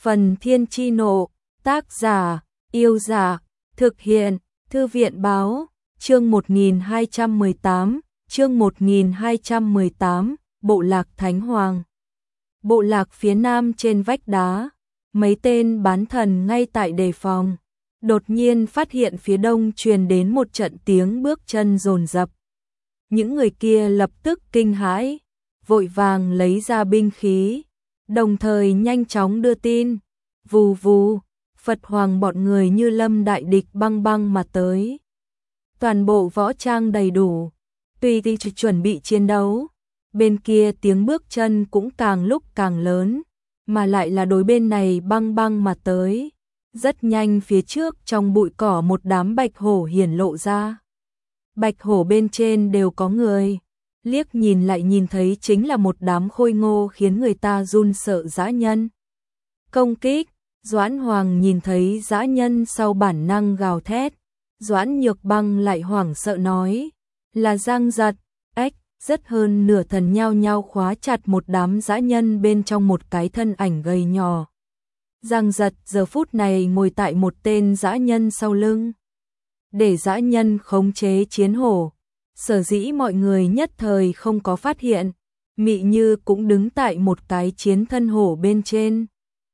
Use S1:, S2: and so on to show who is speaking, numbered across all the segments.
S1: Phần Thiên Chi Nộ, tác giả, Yêu Dạ, thực hiện, Thư viện Báo, chương 1218, chương 1218, Bộ lạc Thánh Hoàng. Bộ lạc phía nam trên vách đá, mấy tên bán thần ngay tại đề phòng, đột nhiên phát hiện phía đông truyền đến một trận tiếng bước chân dồn dập. Những người kia lập tức kinh hãi, vội vàng lấy ra binh khí, đồng thời nhanh chóng đưa tin. Vù vù, Phật Hoàng bọn người như lâm đại địch băng băng mà tới. Toàn bộ võ trang đầy đủ, tùy thì chuẩn bị chiến đấu. Bên kia tiếng bước chân cũng càng lúc càng lớn, mà lại là đối bên này băng băng mà tới. Rất nhanh phía trước trong bụi cỏ một đám bạch hổ hiển lộ ra. Bạch hổ bên trên đều có người, liếc nhìn lại nhìn thấy chính là một đám khôi ngô khiến người ta run sợ dã nhân. Công kích, Doãn Hoàng nhìn thấy dã nhân sau bản năng gào thét. Doãn Nhược Băng lại hoảng sợ nói, là Giang Giật, ếch, rất hơn nửa thần nhao nhao khóa chặt một đám dã nhân bên trong một cái thân ảnh gầy nhỏ. Giang Giật giờ phút này ngồi tại một tên dã nhân sau lưng, để dã nhân khống chế chiến hổ. Sở dĩ mọi người nhất thời không có phát hiện, Mị Như cũng đứng tại một cái chiến thân hổ bên trên,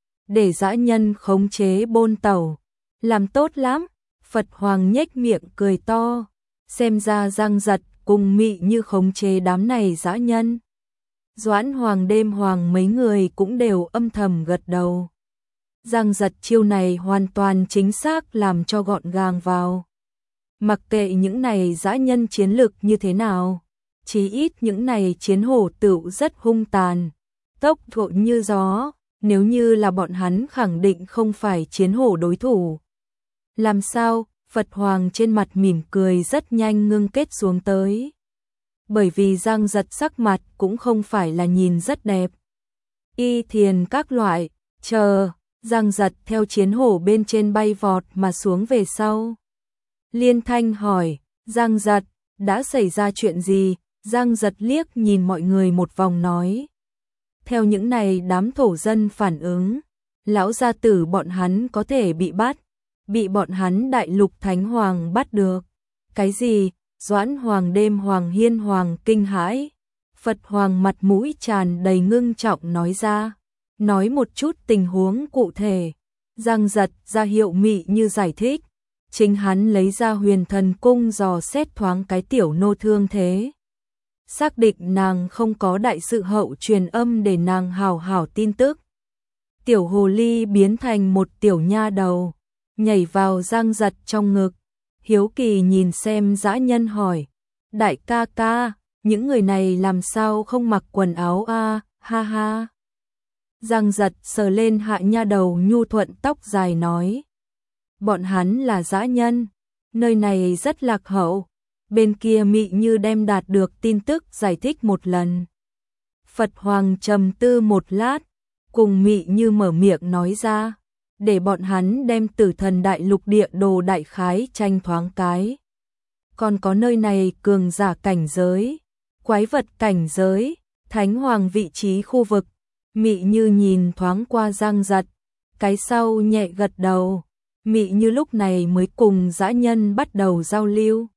S1: để dã nhân khống chế bôn tàu. Làm tốt lắm. Phật Hoàng nhếch miệng cười to, xem ra Giang Giật cùng Mị Như khống chế đám này dã nhân. Doãn Hoàng, Đêm Hoàng mấy người cũng đều âm thầm gật đầu. Giang Giật chiêu này hoàn toàn chính xác làm cho gọn gàng vào. Mặc kệ những này dã nhân chiến lực như thế nào, chí ít những này chiến hổ tựu rất hung tàn, tốc độ như gió, nếu như là bọn hắn khẳng định không phải chiến hổ đối thủ. Làm sao? Phật Hoàng trên mặt mỉm cười rất nhanh ngưng kết xuống tới. Bởi vì Giang Giật sắc mặt cũng không phải là nhìn rất đẹp. Y thiền các loại, chờ, Giang Giật theo chiến hổ bên trên bay vọt mà xuống về sau. Liên Thanh hỏi, Giang Giật, đã xảy ra chuyện gì? Giang Giật liếc nhìn mọi người một vòng nói. Theo những này đám thổ dân phản ứng, lão gia tử bọn hắn có thể bị bắt. Bị bọn hắn Đại Lục Thánh Hoàng bắt được. Cái gì? Doãn Hoàng, Đêm Hoàng, Hiên Hoàng kinh hãi. Phật Hoàng mặt mũi tràn đầy ngưng trọng nói ra. Nói một chút tình huống cụ thể. Giang Giật ra hiệu Mị Như giải thích. Chính hắn lấy ra Huyền Thần Cung dò xét thoáng cái tiểu nô thương thế. Xác định nàng không có đại sự hậu truyền âm để nàng hào hào tin tức. Tiểu hồ ly biến thành một tiểu nha đầu, nhảy vào Giang Giật trong ngực, hiếu kỳ nhìn xem dã nhân hỏi, đại ca ca, những người này làm sao không mặc quần áo a? Ha ha. Giang Giật sờ lên hạ nha đầu nhu thuận tóc dài nói, bọn hắn là dã nhân, nơi này rất lạc hậu. Bên kia Mị Như đem đạt được tin tức giải thích một lần. Phật Hoàng trầm tư một lát, cùng Mị Như mở miệng nói ra, để bọn hắn đem Tử Thần Đại Lục địa đồ đại khái tranh thoáng cái. Còn có nơi này cường giả cảnh giới, quái vật cảnh giới, Thánh Hoàng vị trí khu vực. Mị Như nhìn thoáng qua Giang Giật, cái sau nhẹ gật đầu. Mị Như lúc này mới cùng dã nhân bắt đầu giao lưu.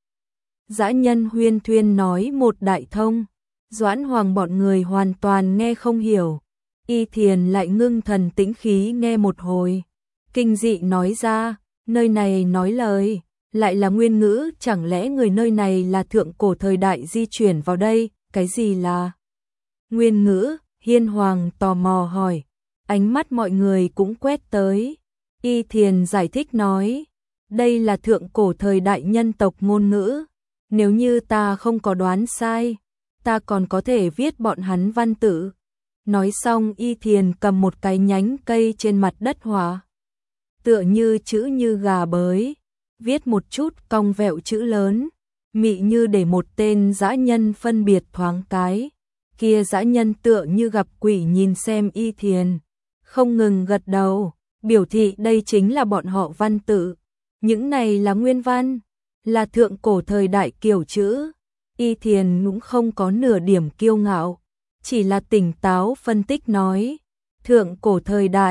S1: Dã nhân huyên thuyên nói một đại thông, Doãn Hoàng bọn người hoàn toàn nghe không hiểu. Y thiền lại ngưng thần tĩnh khí nghe một hồi, kinh dị nói ra, nơi này nói lời, lại là nguyên ngữ, chẳng lẽ người nơi này là thượng cổ thời đại di chuyển vào đây? Cái gì là nguyên ngữ? Hiên Hoàng tò mò hỏi, ánh mắt mọi người cũng quét tới. Y thiền giải thích nói, đây là thượng cổ thời đại nhân tộc ngôn ngữ, nếu như ta không có đoán sai, ta còn có thể viết bọn hắn văn tự. Nói xong Y thiền cầm một cái nhánh cây trên mặt đất hóa, tựa như chữ như gà bới, viết một chút cong vẹo chữ lớn. Mị Như để một tên dã nhân phân biệt thoáng cái, kia dã nhân tựa như gặp quỷ nhìn xem Y thiền, không ngừng gật đầu, biểu thị đây chính là bọn họ văn tự. Những này là nguyên văn, là thượng cổ thời đại kiểu chữ. Y thiền cũng không có nửa điểm kiêu ngạo, chỉ là tỉnh táo phân tích nói, thượng cổ thời đại,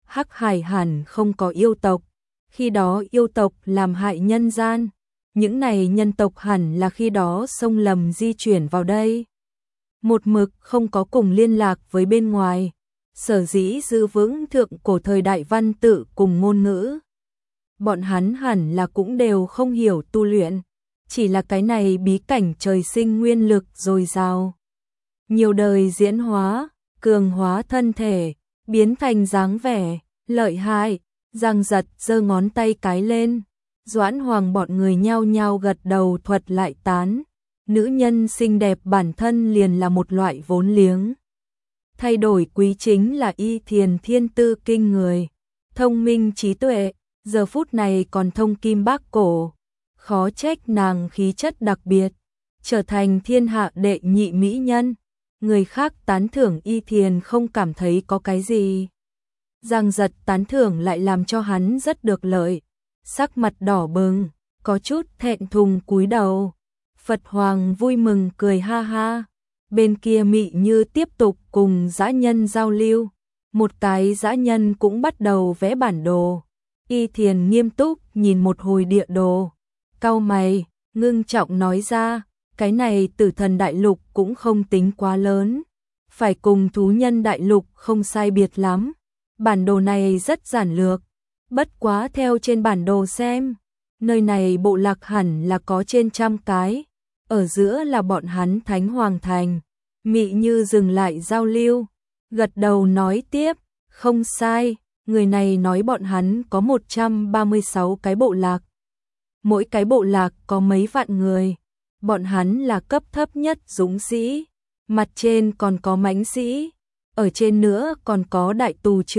S1: Hắc Hải hẳn không có yêu tộc, khi đó yêu tộc làm hại nhân gian, những này nhân tộc hẳn là khi đó sông lầm di chuyển vào đây. Một mực không có cùng liên lạc với bên ngoài, sở dĩ giữ vững thượng cổ thời đại văn tự cùng ngôn ngữ. Bọn hắn hẳn là cũng đều không hiểu tu luyện, chỉ là cái này bí cảnh trời sinh nguyên lực dồi dào. Nhiều đời diễn hóa, cường hóa thân thể, biến thành dáng vẻ, lợi hại. Giang Giật giơ ngón tay cái lên, Doãn Hoàng bọn người nhao nhao gật đầu thuật lại tán. Nữ nhân xinh đẹp bản thân liền là một loại vốn liếng. Thay đổi quý chính là Y Thiền thiên tư kinh người, thông minh trí tuệ, giờ phút này còn thông kim bác cổ. Khó trách nàng khí chất đặc biệt, trở thành thiên hạ đệ nhị mỹ nhân. Người khác tán thưởng Y Thiền không cảm thấy có cái gì. Giang Giật tán thưởng lại làm cho hắn rất được lợi, sắc mặt đỏ bừng, có chút thẹn thùng cúi đầu. Phật Hoàng vui mừng cười ha ha, bên kia Mị Như tiếp tục cùng dã nhân giao lưu, một cái dã nhân cũng bắt đầu vẽ bản đồ. Y Thiền nghiêm túc nhìn một hồi địa đồ, cau mày, ngưng trọng nói ra, cái này Tử Thần Đại Lục cũng không tính quá lớn, phải cùng Thú Nhân Đại Lục không sai biệt lắm. Bản đồ này rất giản lược, bất quá theo trên bản đồ xem, nơi này bộ lạc hẳn là có trên 100 cái, ở giữa là bọn hắn Thánh Hoàng Thành. Mị Như dừng lại giao lưu, gật đầu nói tiếp, không sai, người này nói bọn hắn có 136 cái bộ lạc. Mỗi cái bộ lạc có mấy vạn người, bọn hắn là cấp thấp nhất dũng sĩ, mặt trên còn có mãnh sĩ. Ở trên nữa còn có đại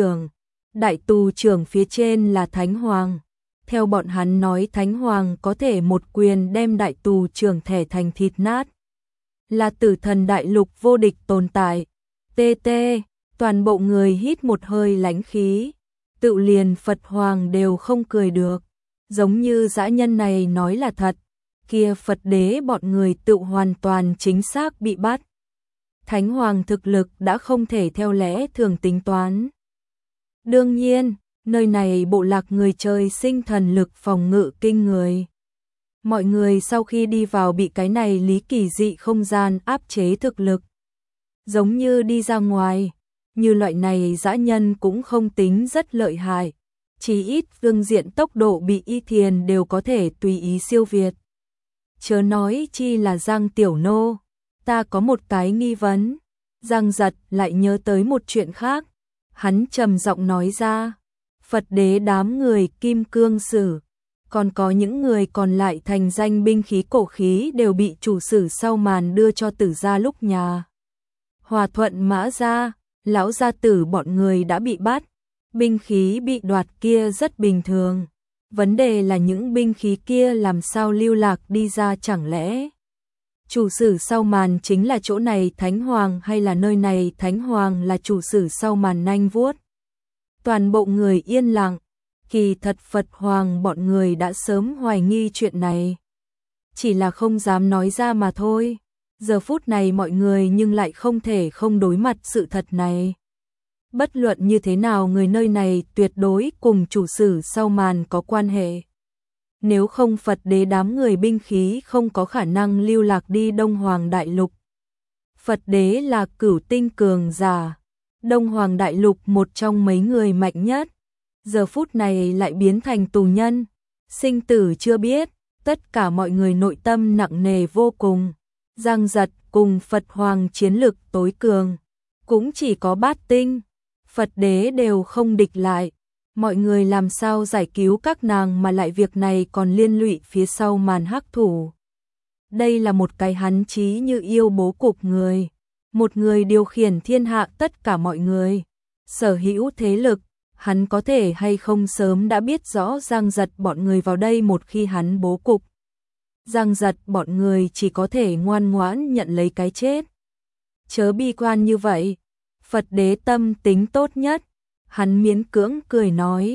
S1: tù trưởng phía trên là Thánh Hoàng. Theo bọn hắn nói Thánh Hoàng có thể một quyền đem đại tù trưởng thẻ thành thịt nát. Là Tử Thần Đại Lục vô địch tồn tại. TT, toàn bộ người hít một hơi lãnh khí. Tự liền Phật Hoàng đều không cười được. Giống như dã nhân này nói là thật. Kia Phật đế bọn người tự hoàn toàn chính xác bị bắt. Thánh Hoàng thực lực đã không thể theo lẽ thường tính toán. Đương nhiên, nơi này bộ lạc người trời sinh thần lực phòng ngự kinh người. Mọi người sau khi đi vào bị cái này lý kỳ dị không gian áp chế thực lực. Giống như đi ra ngoài, như loại này dã nhân cũng không tính rất lợi hại. Chỉ ít phương diện tốc độ bị Y Thiền đều có thể tùy ý siêu việt. Chớ nói chi là Giang Tiểu Nô. Ta có một cái nghi vấn. Giang Giật lại nhớ tới một chuyện khác. Hắn trầm giọng nói ra. Phật đế đám người Kim Cương Sử, còn có những người còn lại thành danh binh khí cổ khí đều bị chủ sử sau màn đưa cho Tử gia lúc nhà. Hòa Thuận Mã gia, lão gia tử bọn người đã bị bắt. Binh khí bị đoạt kia rất bình thường. Vấn đề là những binh khí kia làm sao lưu lạc đi ra, chẳng lẽ chủ sử sau màn chính là chỗ này Thánh Hoàng hay là nơi này Thánh Hoàng là chủ sử sau màn nanh vuốt. Toàn bộ người yên lặng, kỳ thật Phật Hoàng bọn người đã sớm hoài nghi chuyện này. Chỉ là không dám nói ra mà thôi. Giờ phút này mọi người nhưng lại không thể không đối mặt sự thật này. Bất luận như thế nào người nơi này tuyệt đối cùng chủ sử sau màn có quan hệ. Nếu không Phật đế đám người binh khí không có khả năng lưu lạc đi Đông Hoàng Đại Lục. Phật đế là cửu tinh cường giả, Đông Hoàng Đại Lục một trong mấy người mạnh nhất. Giờ phút này lại biến thành tù nhân, sinh tử chưa biết, tất cả mọi người nội tâm nặng nề vô cùng. Giang Giật cùng Phật Hoàng chiến lực tối cường, cũng chỉ có bát tinh. Phật đế đều không địch lại. Mọi người làm sao giải cứu các nàng mà lại việc này còn liên lụy phía sau màn hắc thủ. Đây là một cái hắn chí như yêu bố cục người. Một người điều khiển thiên hạ tất cả mọi người. Sở hữu thế lực, hắn có thể hay không sớm đã biết rõ Giang Giật bọn người vào đây một khi hắn bố cục. Giang Giật bọn người chỉ có thể ngoan ngoãn nhận lấy cái chết. Chớ bi quan như vậy. Phật đế tâm tính tốt nhất. Hắn miễn cưỡng cười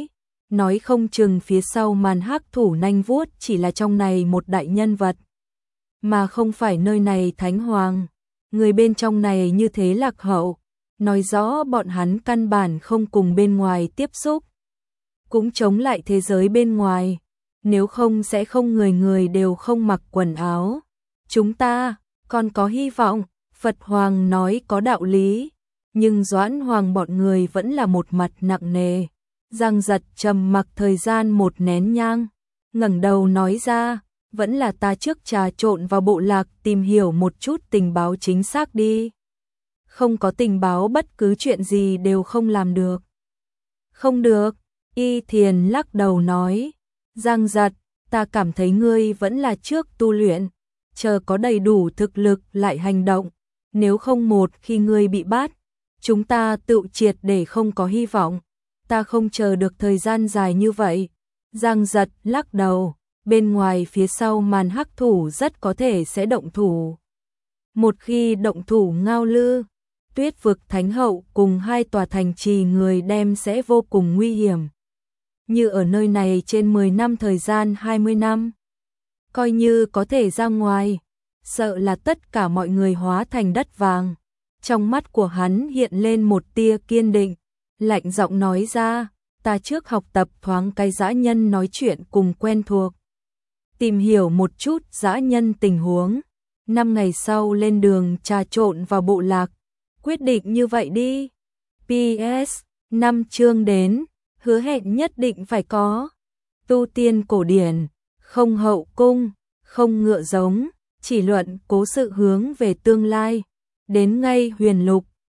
S1: nói không chừng phía sau màn hắc thủ nanh vuốt chỉ là trong này một đại nhân vật, mà không phải nơi này Thánh Hoàng. Người bên trong này như thế lạc hậu, nói rõ bọn hắn căn bản không cùng bên ngoài tiếp xúc, cũng chống lại thế giới bên ngoài, nếu không sẽ không người người đều không mặc quần áo. Chúng ta còn có hy vọng, Phật Hoàng nói có đạo lý, nhưng Doãn Hoàng bọn người vẫn là một mặt nặng nề. Giang Giật trầm mặc thời gian một nén nhang, ngẩng đầu nói ra, vẫn là ta trước trà trộn vào bộ lạc tìm hiểu một chút tình báo chính xác đi. Không có tình báo bất cứ chuyện gì đều không làm được. Không được, Y Thiền lắc đầu nói, Giang Giật, ta cảm thấy ngươi vẫn là trước tu luyện, chờ có đầy đủ thực lực lại hành động, nếu không một khi ngươi bị bắt, chúng ta tự triệt để không có hy vọng, ta không chờ được thời gian dài như vậy. Giang Giật lắc đầu, bên ngoài phía sau màn hắc thủ rất có thể sẽ động thủ. Một khi động thủ Ngao Lư, Tuyết vực Thánh hậu cùng hai tòa thành trì người đem sẽ vô cùng nguy hiểm. Như ở nơi này trên 10 năm thời gian 20 năm, coi như có thể ra ngoài, sợ là tất cả mọi người hóa thành đất vàng. Trong mắt của hắn hiện lên một tia kiên định, lạnh giọng nói ra, ta trước học tập thoáng cái dã nhân nói chuyện cùng quen thuộc, tìm hiểu một chút dã nhân tình huống, 5 ngày sau lên đường trà trộn vào bộ lạc, quyết định như vậy đi. PS, 5 chương đến, hứa hẹn nhất định phải có. Tu tiên cổ điển, không hậu cung, không ngựa giống, chỉ luận cố sự hướng về tương lai. Đến ngay huyền lục,